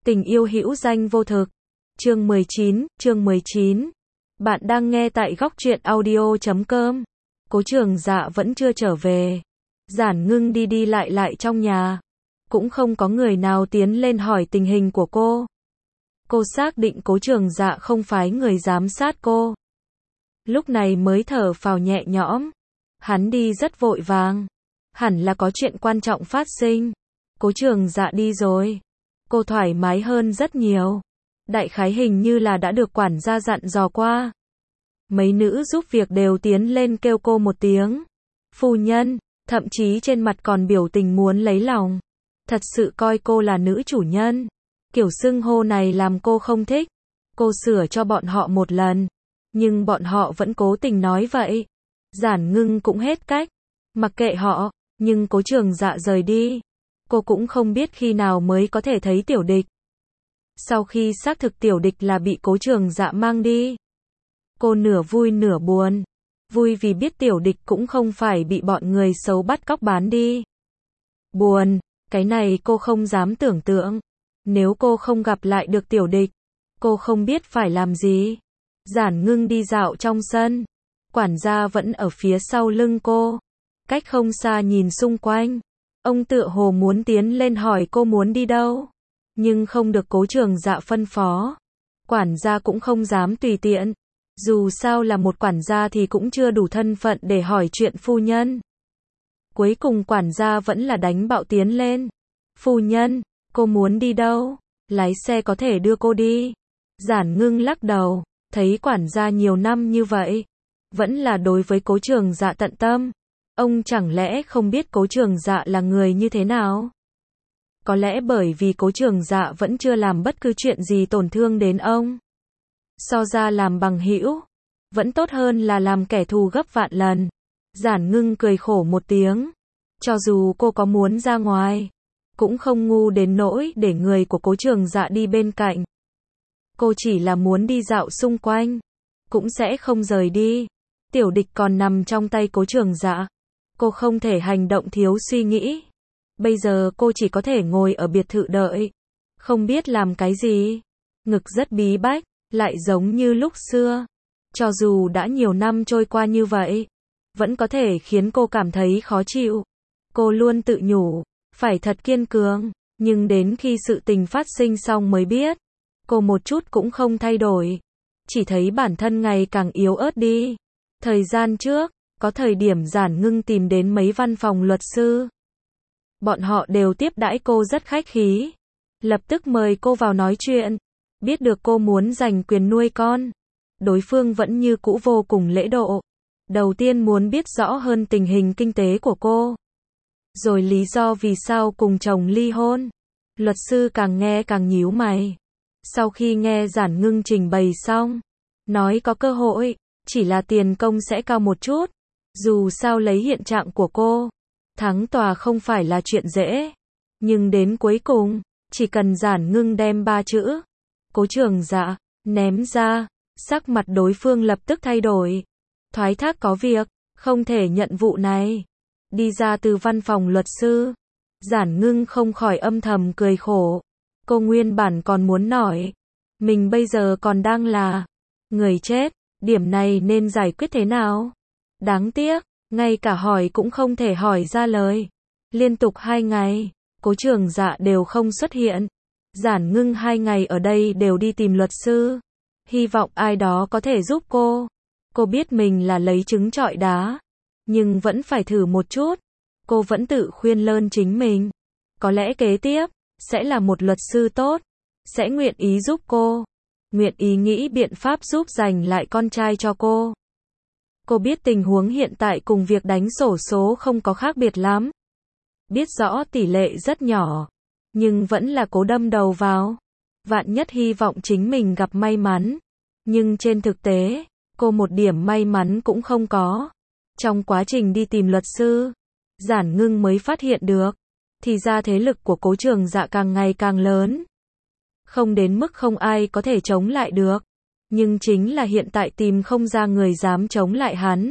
Tình yêu hữu danh vô thực. Chương 19. Bạn đang nghe tại góc truyện audio.com. Cố Trường Dạ vẫn chưa trở về. Giản Ngưng đi lại trong nhà. Cũng không có người nào tiến lên hỏi tình hình của cô. Cô xác định Cố Trường Dạ không phái người giám sát cô. Lúc này mới thở phào nhẹ nhõm. Hắn đi rất vội vàng. Hẳn là có chuyện quan trọng phát sinh. Cố Trường Dạ đi rồi. Cô thoải mái hơn rất nhiều. Đại khái hình như là đã được quản gia dặn dò qua. Mấy nữ giúp việc đều tiến lên kêu cô một tiếng phu nhân, thậm chí trên mặt còn biểu tình muốn lấy lòng. Thật sự coi cô là nữ chủ nhân. Kiểu xưng hô này làm cô không thích. Cô sửa cho bọn họ một lần, nhưng bọn họ vẫn cố tình nói vậy. Giản Ngưng cũng hết cách, mặc kệ họ, nhưng Cố Trường Dạ rời đi. Cô cũng không biết khi nào mới có thể thấy Tiểu Địch. Sau khi xác thực Tiểu Địch là bị Cố Trường Dạ mang đi, cô nửa vui nửa buồn. Vui vì biết Tiểu Địch cũng không phải bị bọn người xấu bắt cóc bán đi. Buồn, cái này cô không dám tưởng tượng. Nếu cô không gặp lại được Tiểu Địch, cô không biết phải làm gì. Giản Ngưng đi dạo trong sân. Quản gia vẫn ở phía sau lưng cô. Cách không xa nhìn xung quanh. Ông tựa hồ muốn tiến lên hỏi cô muốn đi đâu. Nhưng không được Cố Trường Dạ phân phó. Quản gia cũng không dám tùy tiện. Dù sao là một quản gia thì cũng chưa đủ thân phận để hỏi chuyện phu nhân. Cuối cùng quản gia vẫn là đánh bạo tiến lên. Phu nhân, cô muốn đi đâu? Lái xe có thể đưa cô đi. Giản Ngưng lắc đầu. Thấy quản gia nhiều năm như vậy, vẫn là đối với Cố Trường Dạ tận tâm. Ông chẳng lẽ không biết Cố Trường Dạ là người như thế nào? Có lẽ bởi vì Cố Trường Dạ vẫn chưa làm bất cứ chuyện gì tổn thương đến ông. So ra làm bằng hữu, vẫn tốt hơn là làm kẻ thù gấp vạn lần. Giản Ngưng cười khổ một tiếng. Cho dù cô có muốn ra ngoài, cũng không ngu đến nỗi để người của Cố Trường Dạ đi bên cạnh. Cô chỉ là muốn đi dạo xung quanh, cũng sẽ không rời đi. Tiểu Địch còn nằm trong tay Cố Trường Dạ. Cô không thể hành động thiếu suy nghĩ. Bây giờ cô chỉ có thể ngồi ở biệt thự đợi. Không biết làm cái gì. Ngực rất bí bách, lại giống như lúc xưa. Cho dù đã nhiều năm trôi qua như vậy, vẫn có thể khiến cô cảm thấy khó chịu. Cô luôn tự nhủ, phải thật kiên cường. Nhưng đến khi sự tình phát sinh xong mới biết, cô một chút cũng không thay đổi. Chỉ thấy bản thân ngày càng yếu ớt đi. Thời gian trước, có thời điểm Giản Ngưng tìm đến mấy văn phòng luật sư. Bọn họ đều tiếp đãi cô rất khách khí. Lập tức mời cô vào nói chuyện. Biết được cô muốn giành quyền nuôi con, đối phương vẫn như cũ vô cùng lễ độ. Đầu tiên muốn biết rõ hơn tình hình kinh tế của cô. Rồi lý do vì sao cùng chồng ly hôn. Luật sư càng nghe càng nhíu mày. Sau khi nghe Giản Ngưng trình bày xong, nói có cơ hội, chỉ là tiền công sẽ cao một chút. Dù sao lấy hiện trạng của cô, thắng tòa không phải là chuyện dễ. Nhưng đến cuối cùng, chỉ cần Giản Ngưng đem 3 chữ Cố Trường Dạ ném ra, sắc mặt đối phương lập tức thay đổi. Thoái thác có việc, không thể nhận vụ này. Đi ra từ văn phòng luật sư, Giản Ngưng không khỏi âm thầm cười khổ. Cô nguyên bản còn muốn nói, mình bây giờ còn đang là người chết, điểm này nên giải quyết thế nào? Đáng tiếc, ngay cả hỏi cũng không thể hỏi ra lời. Liên tục 2 ngày, Cố Trường Dạ đều không xuất hiện. Giản Ngưng 2 ngày ở đây đều đi tìm luật sư. Hy vọng ai đó có thể giúp cô. Cô biết mình là lấy trứng trọi đá, nhưng vẫn phải thử một chút. Cô vẫn tự khuyên lơn chính mình. Có lẽ kế tiếp sẽ là một luật sư tốt, sẽ nguyện ý giúp cô, nguyện ý nghĩ biện pháp giúp giành lại con trai cho cô. Cô biết tình huống hiện tại cùng việc đánh xổ số không có khác biệt lắm. Biết rõ tỷ lệ rất nhỏ, nhưng vẫn là cố đâm đầu vào. Vạn nhất hy vọng chính mình gặp may mắn. Nhưng trên thực tế, cô một điểm may mắn cũng không có. Trong quá trình đi tìm luật sư, Giản Ngưng mới phát hiện được, thì ra thế lực của Cố Trường Dạ càng ngày càng lớn. Không đến mức không ai có thể chống lại được. Nhưng chính là hiện tại tìm không ra người dám chống lại hắn.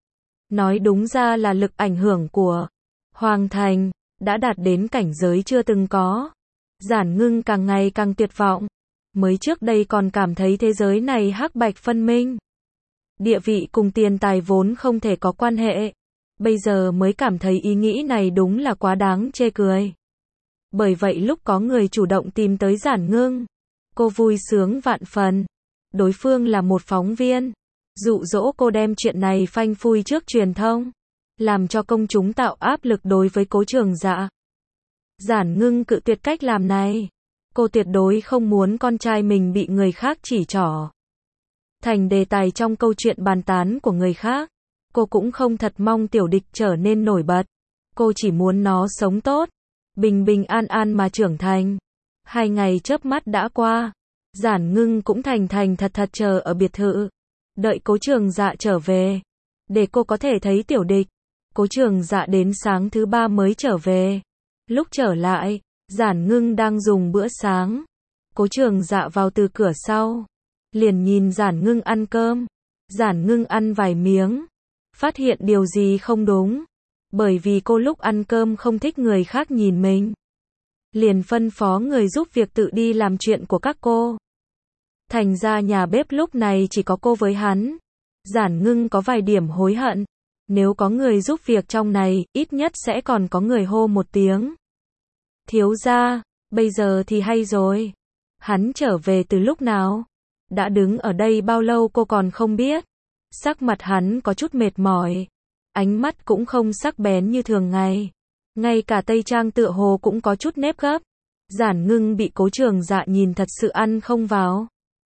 Nói đúng ra là lực ảnh hưởng của Hoàng Thành đã đạt đến cảnh giới chưa từng có. Giản Ngưng càng ngày càng tuyệt vọng. Mới trước đây còn cảm thấy thế giới này hắc bạch phân minh. Địa vị cùng tiền tài vốn không thể có quan hệ. Bây giờ mới cảm thấy ý nghĩ này đúng là quá đáng chê cười. Bởi vậy lúc có người chủ động tìm tới Giản Ngưng, cô vui sướng vạn phần. Đối phương là một phóng viên, dụ dỗ cô đem chuyện này phanh phui trước truyền thông, làm cho công chúng tạo áp lực đối với Cố Trường Dạ. Giản Ngưng cự tuyệt cách làm này. Cô tuyệt đối không muốn con trai mình bị người khác chỉ trỏ thành đề tài trong câu chuyện bàn tán của người khác. Cô cũng không thật mong tiểu địch trở nên nổi bật. Cô chỉ muốn nó sống tốt, bình bình an an mà trưởng thành. 2 ngày chớp mắt đã qua. Giản Ngưng cũng thành thành thật thật chờ ở biệt thự, đợi Cố Trường Dạ trở về, để cô có thể thấy tiểu địch. Cố Trường Dạ đến sáng thứ 3 mới trở về. Lúc trở lại, Giản Ngưng đang dùng bữa sáng. Cố Trường Dạ vào từ cửa sau, liền nhìn Giản Ngưng ăn cơm. Giản Ngưng ăn vài miếng, phát hiện điều gì không đúng. Bởi vì cô lúc ăn cơm không thích người khác nhìn mình, liền phân phó người giúp việc tự đi làm chuyện của các cô. Thành ra nhà bếp lúc này chỉ có cô với hắn. Giản Ngưng có vài điểm hối hận. Nếu có người giúp việc trong này, ít nhất sẽ còn có người hô một tiếng. Thiếu gia, bây giờ thì hay rồi. Hắn trở về từ lúc nào? Đã đứng ở đây bao lâu cô còn không biết? Sắc mặt hắn có chút mệt mỏi. Ánh mắt cũng không sắc bén như thường ngày. Ngay cả tây trang tựa hồ cũng có chút nếp gấp. Giản Ngưng bị Cố Trường Dạ nhìn thật sự ăn không vào.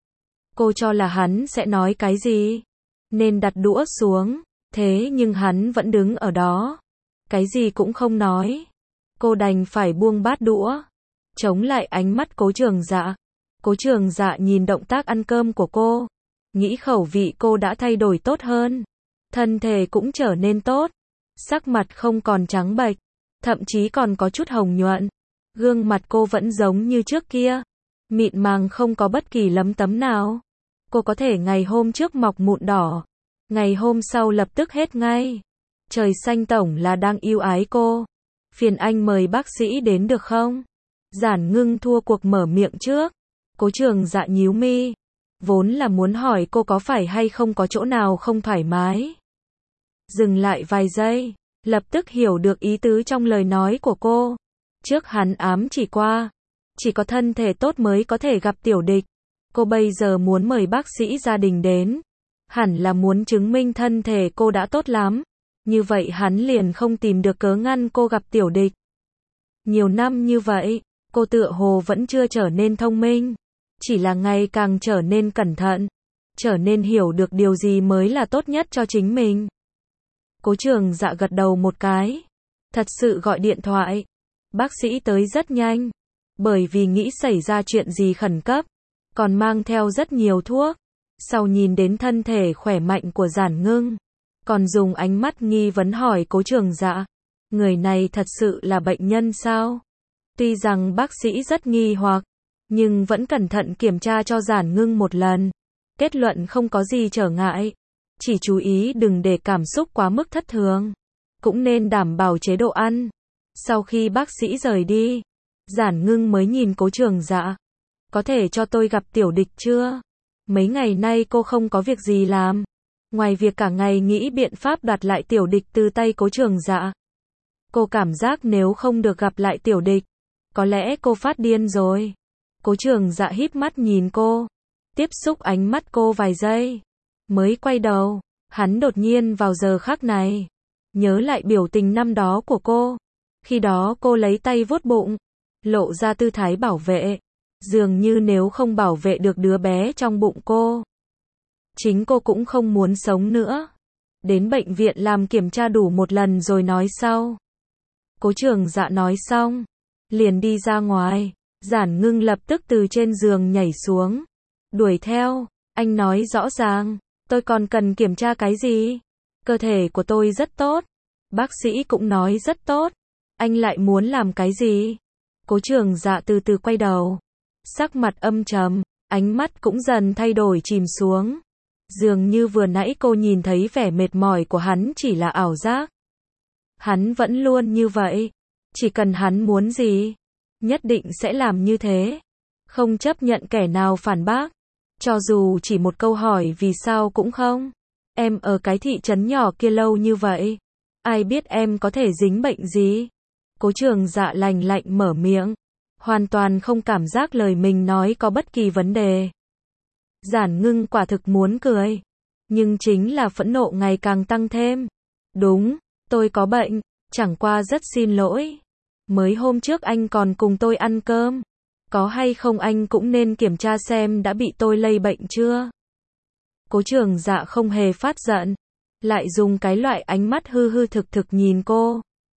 Cô cho là hắn sẽ nói cái gì, nên đặt đũa xuống. Thế nhưng hắn vẫn đứng ở đó, cái gì cũng không nói. Cô đành phải buông bát đũa, chống lại ánh mắt Cố Trường Dạ. Cố Trường Dạ nhìn động tác ăn cơm của cô, nghĩ khẩu vị cô đã thay đổi tốt hơn, thân thể cũng trở nên tốt, sắc mặt không còn trắng bệch, thậm chí còn có chút hồng nhuận. Gương mặt cô vẫn giống như trước kia, mịn màng không có bất kỳ lấm tấm nào. Cô có thể ngày hôm trước mọc mụn đỏ, ngày hôm sau lập tức hết ngay. Trời xanh tổng là đang yêu ái cô. Phiền anh mời bác sĩ đến được không? Giản Ngưng thua cuộc mở miệng trước. Cố Trường Dạ nhíu mi, vốn là muốn hỏi cô có phải hay không có chỗ nào không thoải mái. Dừng lại vài giây, lập tức hiểu được ý tứ trong lời nói của cô. Trước hắn ám chỉ qua, chỉ có thân thể tốt mới có thể gặp tiểu địch. Cô bây giờ muốn mời bác sĩ gia đình đến, hẳn là muốn chứng minh thân thể cô đã tốt lắm. Như vậy hắn liền không tìm được cớ ngăn cô gặp tiểu địch. Nhiều năm như vậy, cô tựa hồ vẫn chưa trở nên thông minh, chỉ là ngày càng trở nên cẩn thận, trở nên hiểu được điều gì mới là tốt nhất cho chính mình. Cố Trường Dạ gật đầu một cái. Thật sự gọi điện thoại. Bác sĩ tới rất nhanh, bởi vì nghĩ xảy ra chuyện gì khẩn cấp, còn mang theo rất nhiều thuốc. Sau nhìn đến thân thể khỏe mạnh của Giản Ngưng, còn dùng ánh mắt nghi vấn hỏi Cố Trường Dạ, người này thật sự là bệnh nhân sao? Tuy rằng bác sĩ rất nghi hoặc, nhưng vẫn cẩn thận kiểm tra cho Giản Ngưng một lần. Kết luận không có gì trở ngại, chỉ chú ý đừng để cảm xúc quá mức thất thường, cũng nên đảm bảo chế độ ăn. Sau khi bác sĩ rời đi, Giản Ngưng mới nhìn Cố Trường Dạ. Có thể cho tôi gặp tiểu địch chưa? Mấy ngày nay cô không có việc gì làm, ngoài việc cả ngày nghĩ biện pháp đoạt lại tiểu địch từ tay Cố Trường Dạ. Cô cảm giác nếu không được gặp lại tiểu địch, có lẽ cô phát điên rồi. Cố Trường Dạ híp mắt nhìn cô, tiếp xúc ánh mắt cô vài giây, mới quay đầu. Hắn đột nhiên vào giờ khắc này nhớ lại biểu tình năm đó của cô. Khi đó cô lấy tay vuốt bụng, lộ ra tư thái bảo vệ, dường như nếu không bảo vệ được đứa bé trong bụng cô, chính cô cũng không muốn sống nữa. Đến bệnh viện làm kiểm tra đủ một lần rồi nói sau. Cố Trường Dạ nói xong, liền đi ra ngoài. Giản Ngưng lập tức từ trên giường nhảy xuống, đuổi theo. Anh nói rõ ràng, tôi còn cần kiểm tra cái gì? Cơ thể của tôi rất tốt, bác sĩ cũng nói rất tốt, anh lại muốn làm cái gì? Cố Trường Dạ từ từ quay đầu, sắc mặt âm trầm, ánh mắt cũng dần thay đổi chìm xuống. Dường như vừa nãy cô nhìn thấy vẻ mệt mỏi của hắn chỉ là ảo giác. Hắn vẫn luôn như vậy, chỉ cần hắn muốn gì, nhất định sẽ làm như thế. Không chấp nhận kẻ nào phản bác. Cho dù chỉ một câu hỏi vì sao cũng không. Em ở cái thị trấn nhỏ kia lâu như vậy. Ai biết em có thể dính bệnh gì? Cố Trường Dạ lành lạnh mở miệng. Hoàn toàn không cảm giác lời mình nói có bất kỳ vấn đề. Giản Ngưng quả thực muốn cười. Nhưng chính là phẫn nộ ngày càng tăng thêm. Đúng, tôi có bệnh, chẳng qua rất xin lỗi. Mới hôm trước anh còn cùng tôi ăn cơm. Có hay không anh cũng nên kiểm tra xem đã bị tôi lây bệnh chưa. Cố Trường Dạ không hề phát giận. Lại dùng cái loại ánh mắt hư hư thực thực nhìn cô.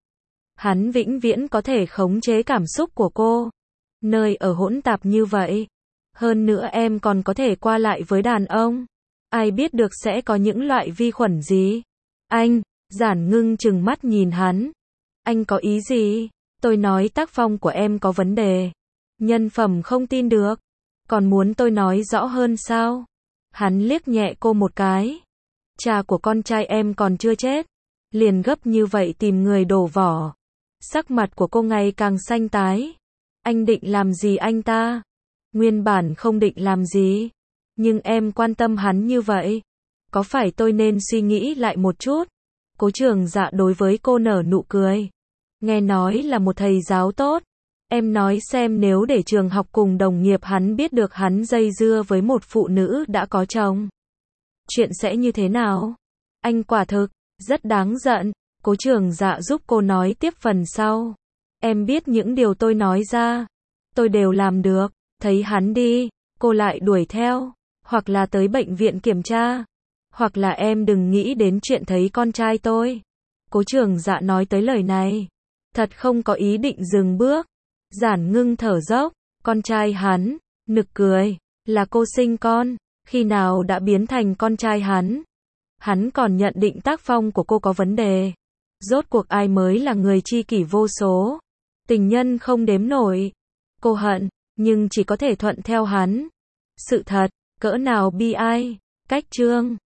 Hắn vĩnh viễn có thể khống chế cảm xúc của cô. Nơi ở hỗn tạp như vậy. Hơn nữa em còn có thể qua lại với đàn ông. Ai biết được sẽ có những loại vi khuẩn gì. Anh, Giản Ngưng trừng mắt nhìn hắn. Anh có ý gì? Tôi nói tác phong của em có vấn đề. Nhân phẩm không tin được. Còn muốn tôi nói rõ hơn sao? Hắn liếc nhẹ cô một cái. Cha của con trai em còn chưa chết. Liền gấp như vậy tìm người đổ vỏ. Sắc mặt của cô ngày càng xanh tái. Anh định làm gì anh ta? Nguyên bản không định làm gì. Nhưng em quan tâm hắn như vậy. Có phải tôi nên suy nghĩ lại một chút? Cố Trường Dạ đối với cô nở nụ cười. Nghe nói là một thầy giáo tốt. Em nói xem nếu để trường học cùng đồng nghiệp hắn biết được hắn dây dưa với một phụ nữ đã có chồng. Chuyện sẽ như thế nào? Anh quả thực, rất đáng giận. Cố Trường Dạ giúp cô nói tiếp phần sau. Em biết những điều tôi nói ra. Tôi đều làm được. Thấy hắn đi, cô lại đuổi theo. Hoặc là tới bệnh viện kiểm tra. Hoặc là em đừng nghĩ đến chuyện thấy con trai tôi. Cố Trường Dạ nói tới lời này. Thật không có ý định dừng bước. Giản Ngưng thở dốc. Con trai hắn, nực cười. Là cô sinh con. Khi nào đã biến thành con trai hắn? Hắn còn nhận định tác phong của cô có vấn đề. Rốt cuộc ai mới là người tri kỷ vô số? Tình nhân không đếm nổi. Cô hận, nhưng chỉ có thể thuận theo hắn. Sự thật, cỡ nào bi ai. Cách chương